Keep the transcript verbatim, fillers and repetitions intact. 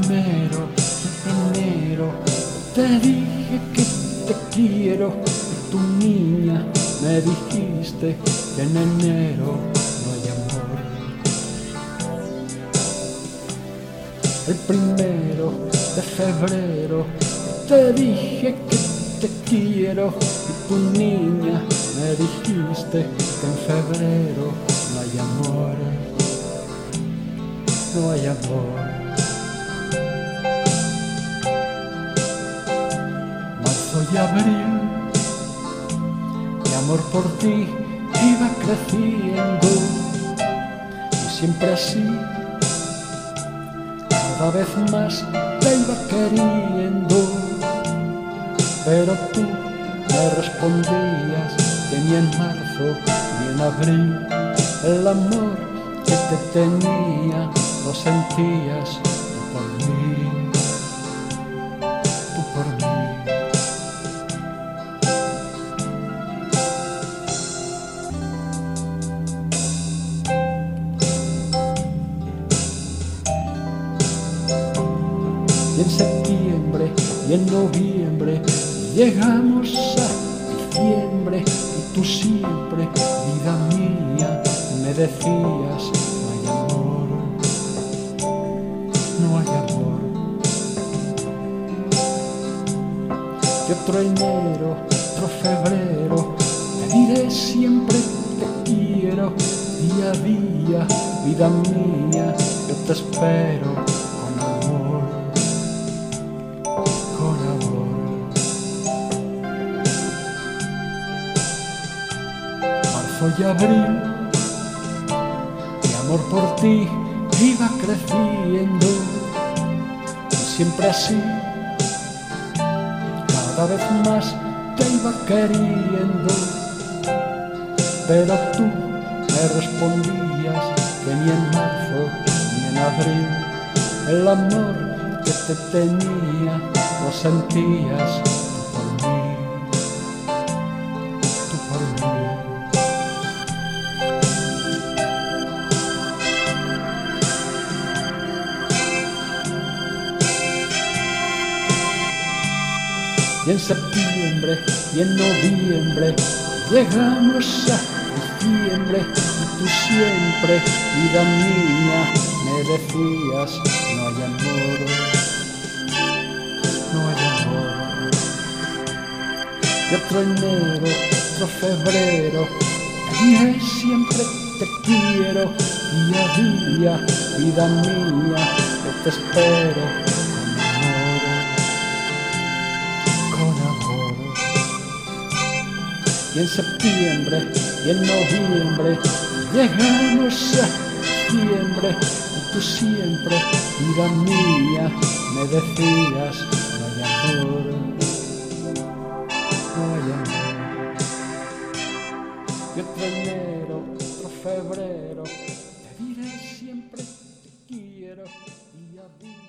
primero de enero te dije que te quiero y tu niña me dijiste que en enero no hay amor. El primero de febrero te dije que te quiero y tu niña me dijiste que en febrero no hay amor, no hay amor. Marzo y abril, mi amor por ti iba creciendo y siempre así, cada vez más te iba queriendo, pero tú me respondías que ni en marzo ni en abril el amor que te tenía lo sentías tú por mí, tú por mí. Y en septiembre y en noviembre llegamos a diciembre y tú siempre, vida mía, me decías no hay amor, no hay amor. Y otro enero, otro febrero, te diré siempre te quiero, día a día, vida mía, yo te espero con amor, con amor. Marzo y abril, mi amor por ti iba creciendo y siempre así, cada vez más te iba queriendo, pero tú me respondías que ni en marzo ni en abril el amor que te tenía lo sentías tú por mí, tú por mí. Y en septiembre y en noviembre llegamos a diciembre y tú siempre, vida mía, me decías no hay amor, no hay amor. Y otro enero, otro febrero, te diré siempre te quiero, día a día, vida mía, yo te espero con amor. Y en septiembre y en noviembre llegamos a diciembre y tú siempre, vida mía, me decías no hay amor, no hay amor. Y otro enero, otro febrero, te diré siempre te quiero, día a día.